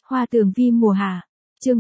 Hoa tường vi mùa hạ. Chương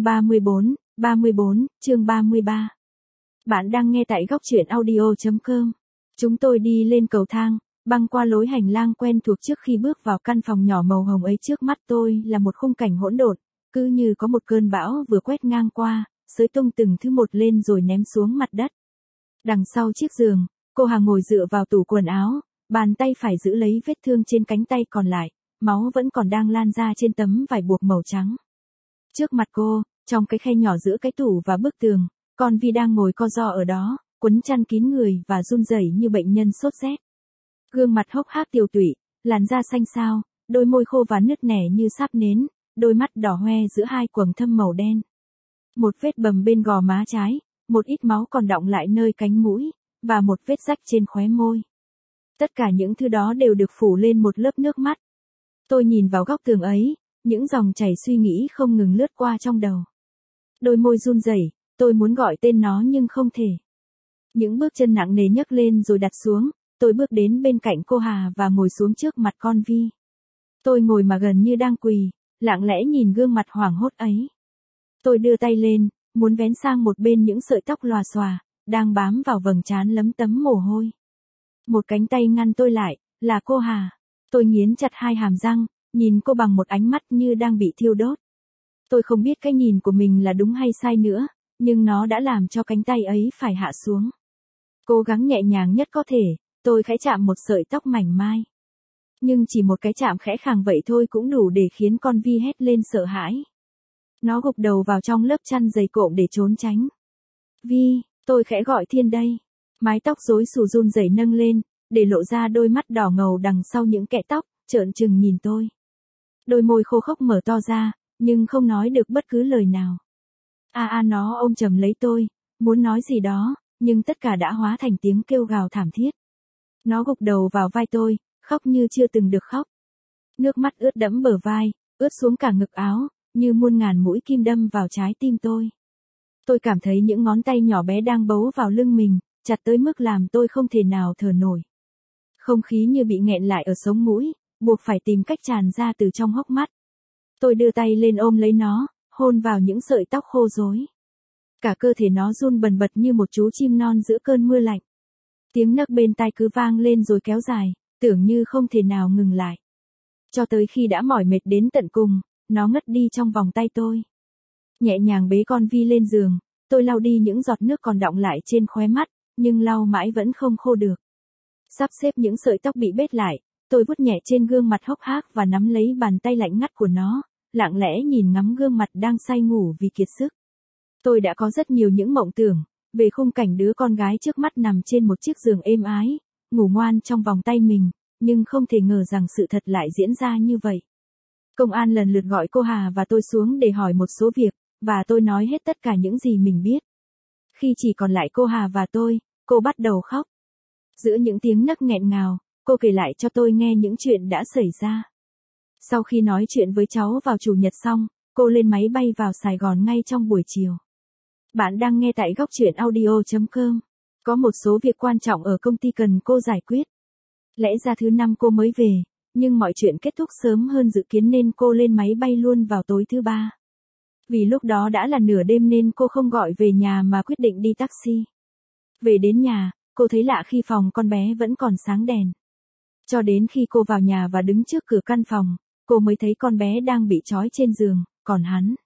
34, chương 33. Bạn đang nghe tại góc truyện audio.com. Chúng tôi đi lên cầu thang, băng qua lối hành lang quen thuộc trước khi bước vào căn phòng nhỏ màu hồng ấy. Trước mắt tôi là một khung cảnh hỗn độn, cứ như có một cơn bão vừa quét ngang qua, xới tung từng thứ một lên rồi ném xuống mặt đất. Đằng sau chiếc giường, cô Hà ngồi dựa vào tủ quần áo, bàn tay phải giữ lấy vết thương trên cánh tay còn lại, máu vẫn còn đang lan ra trên tấm vải buộc màu trắng. Trước mặt cô, trong cái khe nhỏ giữa cái tủ và bức tường, con Vi đang ngồi co ro ở đó, quấn chăn kín người và run rẩy như bệnh nhân sốt rét. Gương mặt hốc hác tiều tụy, làn da xanh xao, đôi môi khô và nứt nẻ như sáp nến, đôi mắt đỏ hoe giữa hai quầng thâm màu đen. Một vết bầm bên gò má trái, một ít máu còn đọng lại nơi cánh mũi, và một vết rách trên khóe môi. Tất cả những thứ đó đều được phủ lên một lớp nước mắt. Tôi nhìn vào góc tường ấy, những dòng chảy suy nghĩ không ngừng lướt qua trong đầu. Đôi môi run rẩy, tôi muốn gọi tên nó nhưng không thể. Những bước chân nặng nề nhấc lên rồi đặt xuống, tôi bước đến bên cạnh cô Hà và ngồi xuống trước mặt con Vi. Tôi ngồi mà gần như đang quỳ, lặng lẽ nhìn gương mặt hoảng hốt ấy. Tôi đưa tay lên, muốn vén sang một bên những sợi tóc lòa xòa, đang bám vào vầng trán lấm tấm mồ hôi. Một cánh tay ngăn tôi lại, là cô Hà. Tôi nghiến chặt hai hàm răng, nhìn cô bằng một ánh mắt như đang bị thiêu đốt. Tôi không biết cái nhìn của mình là đúng hay sai nữa, nhưng nó đã làm cho cánh tay ấy phải hạ xuống. Cố gắng nhẹ nhàng nhất có thể, tôi khẽ chạm một sợi tóc mảnh mai. Nhưng chỉ một cái chạm khẽ khàng vậy thôi cũng đủ để khiến con Vi hét lên sợ hãi. Nó gục đầu vào trong lớp chăn dày cộm để trốn tránh. Vi, tôi khẽ gọi Thiên đây. Mái tóc rối xù run rẩy nâng lên, để lộ ra đôi mắt đỏ ngầu đằng sau những kẽ tóc, trợn trừng nhìn tôi. Đôi môi khô khốc mở to ra, nhưng không nói được bất cứ lời nào. Nó ôm chầm lấy tôi, muốn nói gì đó, nhưng tất cả đã hóa thành tiếng kêu gào thảm thiết. Nó gục đầu vào vai tôi, khóc như chưa từng được khóc. Nước mắt ướt đẫm bờ vai, ướt xuống cả ngực áo, như muôn ngàn mũi kim đâm vào trái tim tôi. Tôi cảm thấy những ngón tay nhỏ bé đang bấu vào lưng mình, chặt tới mức làm tôi không thể nào thở nổi. Không khí như bị nghẹn lại ở sống mũi, buộc phải tìm cách tràn ra từ trong hốc mắt. Tôi đưa tay lên ôm lấy nó, hôn vào những sợi tóc khô rối. Cả cơ thể nó run bần bật như một chú chim non giữa cơn mưa lạnh. Tiếng nấc bên tai cứ vang lên rồi kéo dài, tưởng như không thể nào ngừng lại. Cho tới khi đã mỏi mệt đến tận cùng, nó ngất đi trong vòng tay tôi. Nhẹ nhàng bế con Vi lên giường, tôi lau đi những giọt nước còn đọng lại trên khóe mắt, nhưng lau mãi vẫn không khô được. Sắp xếp những sợi tóc bị bết lại, tôi vuốt nhẹ trên gương mặt hốc hác và nắm lấy bàn tay lạnh ngắt của nó, lặng lẽ nhìn ngắm gương mặt đang say ngủ vì kiệt sức. Tôi đã có rất nhiều những mộng tưởng, về khung cảnh đứa con gái trước mắt nằm trên một chiếc giường êm ái, ngủ ngoan trong vòng tay mình, nhưng không thể ngờ rằng sự thật lại diễn ra như vậy. Công an lần lượt gọi cô Hà và tôi xuống để hỏi một số việc, và tôi nói hết tất cả những gì mình biết. Khi chỉ còn lại cô Hà và tôi, cô bắt đầu khóc. Giữa những tiếng nấc nghẹn ngào, cô kể lại cho tôi nghe những chuyện đã xảy ra. Sau khi nói chuyện với cháu vào Chủ nhật xong, cô lên máy bay vào Sài Gòn ngay trong buổi chiều. Bạn đang nghe tại góc truyện audio.com. Có một số việc quan trọng ở công ty cần cô giải quyết. Lẽ ra thứ năm cô mới về, nhưng mọi chuyện kết thúc sớm hơn dự kiến nên cô lên máy bay luôn vào tối thứ ba. Vì lúc đó đã là nửa đêm nên cô không gọi về nhà mà quyết định đi taxi. Về đến nhà, cô thấy lạ khi phòng con bé vẫn còn sáng đèn. Cho đến khi cô vào nhà và đứng trước cửa căn phòng, cô mới thấy con bé đang bị trói trên giường, còn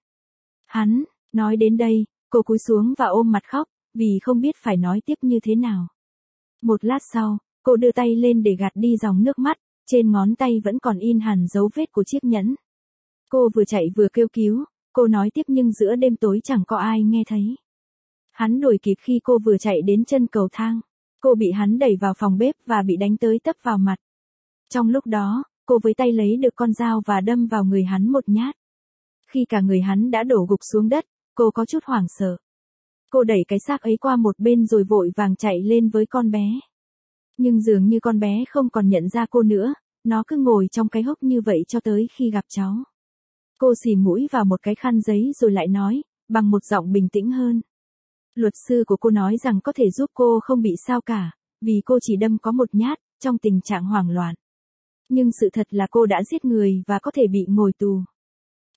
hắn, nói đến đây, cô cúi xuống và ôm mặt khóc, vì không biết phải nói tiếp như thế nào. Một lát sau, cô đưa tay lên để gạt đi dòng nước mắt, trên ngón tay vẫn còn in hẳn dấu vết của chiếc nhẫn. Cô vừa chạy vừa kêu cứu, cô nói tiếp nhưng giữa đêm tối chẳng có ai nghe thấy. Hắn đuổi kịp khi cô vừa chạy đến chân cầu thang. Cô bị hắn đẩy vào phòng bếp và bị đánh tới tấp vào mặt. Trong lúc đó, cô với tay lấy được con dao và đâm vào người hắn một nhát. Khi cả người hắn đã đổ gục xuống đất, cô có chút hoảng sợ. Cô đẩy cái xác ấy qua một bên rồi vội vàng chạy lên với con bé. Nhưng dường như con bé không còn nhận ra cô nữa, nó cứ ngồi trong cái hốc như vậy cho tới khi gặp cháu. Cô xì mũi vào một cái khăn giấy rồi lại nói, bằng một giọng bình tĩnh hơn. Luật sư của cô nói rằng có thể giúp cô không bị sao cả, vì cô chỉ đâm có một nhát, trong tình trạng hoảng loạn. Nhưng sự thật là cô đã giết người và có thể bị ngồi tù.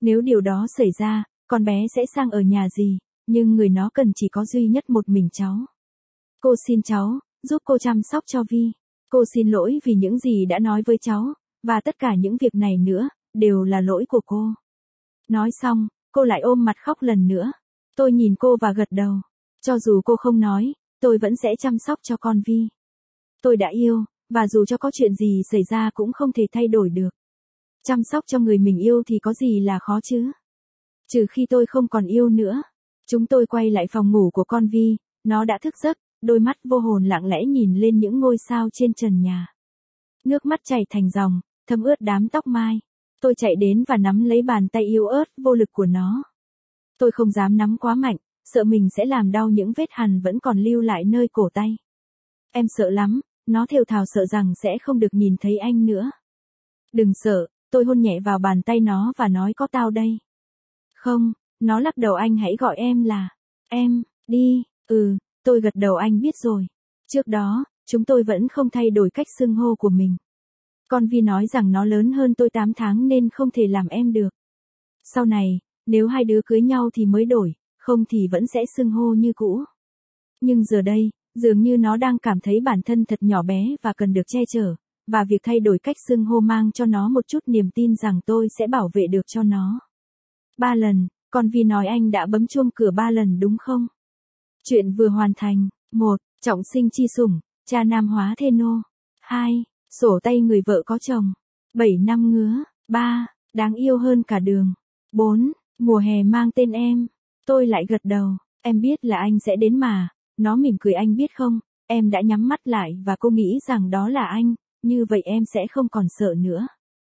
Nếu điều đó xảy ra, con bé sẽ sang ở nhà gì, nhưng người nó cần chỉ có duy nhất một mình cháu. Cô xin cháu, giúp cô chăm sóc cho Vi. Cô xin lỗi vì những gì đã nói với cháu, và tất cả những việc này nữa, đều là lỗi của cô. Nói xong, cô lại ôm mặt khóc lần nữa. Tôi nhìn cô và gật đầu. Cho dù cô không nói, tôi vẫn sẽ chăm sóc cho con Vi. Tôi đã yêu, và dù cho có chuyện gì xảy ra cũng không thể thay đổi được. Chăm sóc cho người mình yêu thì có gì là khó chứ? Trừ khi tôi không còn yêu nữa. Chúng tôi quay lại phòng ngủ của con Vi, nó đã thức giấc, đôi mắt vô hồn lặng lẽ nhìn lên những ngôi sao trên trần nhà. Nước mắt chảy thành dòng, thấm ướt đám tóc mai. Tôi chạy đến và nắm lấy bàn tay yếu ớt vô lực của nó. Tôi không dám nắm quá mạnh, sợ mình sẽ làm đau những vết hằn vẫn còn lưu lại nơi cổ tay. Em sợ lắm, nó thều thào sợ rằng sẽ không được nhìn thấy anh nữa. Đừng sợ, tôi hôn nhẹ vào bàn tay nó và nói có tao đây. Không, nó lắc đầu anh hãy gọi em là, em, đi, tôi gật đầu anh biết rồi. Trước đó, chúng tôi vẫn không thay đổi cách xưng hô của mình. Con Vi nói rằng nó lớn hơn tôi 8 tháng nên không thể làm em được. Sau này, nếu hai đứa cưới nhau thì mới đổi, không thì vẫn sẽ xưng hô như cũ. Nhưng giờ đây, dường như nó đang cảm thấy bản thân thật nhỏ bé và cần được che chở, và việc thay đổi cách xưng hô mang cho nó một chút niềm tin rằng tôi sẽ bảo vệ được cho nó. 3 lần, con Vi nói anh đã bấm chuông cửa 3 lần đúng không? Chuyện vừa hoàn thành. 1. Trọng sinh chi sủng, cha nam hóa thê nô. 2. Sổ tay người vợ có chồng. 7 năm ngứa. 3. Đáng yêu hơn cả đường. 4. Mùa hè mang tên em. Tôi lại gật đầu. Em biết là anh sẽ đến mà. Nó mỉm cười anh biết không, em đã nhắm mắt lại và cô nghĩ rằng đó là anh, như vậy em sẽ không còn sợ nữa.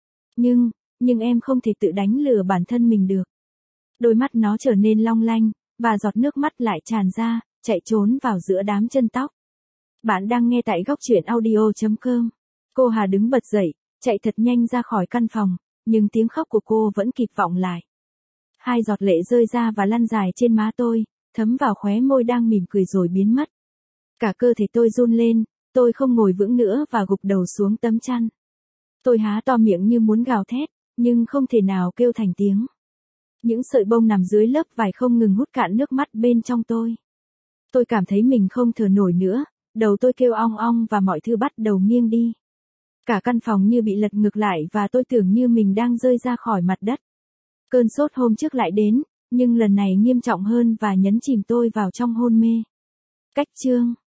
Nhưng em không thể tự đánh lừa bản thân mình được. Đôi mắt nó trở nên long lanh, và giọt nước mắt lại tràn ra, chạy trốn vào giữa đám chân tóc. Bạn đang nghe tại góc truyện audio.com. Cô Hà đứng bật dậy, chạy thật nhanh ra khỏi căn phòng, nhưng tiếng khóc của cô vẫn kịp vọng lại. 2 giọt lệ rơi ra và lăn dài trên má tôi, thấm vào khóe môi đang mỉm cười rồi biến mất. Cả cơ thể tôi run lên, tôi không ngồi vững nữa và gục đầu xuống tấm chăn. Tôi há to miệng như muốn gào thét, nhưng không thể nào kêu thành tiếng. Những sợi bông nằm dưới lớp vải không ngừng hút cạn nước mắt bên trong tôi. Tôi cảm thấy mình không thở nổi nữa, đầu tôi kêu ong ong và mọi thứ bắt đầu nghiêng đi. Cả căn phòng như bị lật ngược lại và tôi tưởng như mình đang rơi ra khỏi mặt đất. Cơn sốt hôm trước lại đến, nhưng lần này nghiêm trọng hơn và nhấn chìm tôi vào trong hôn mê. Cách chương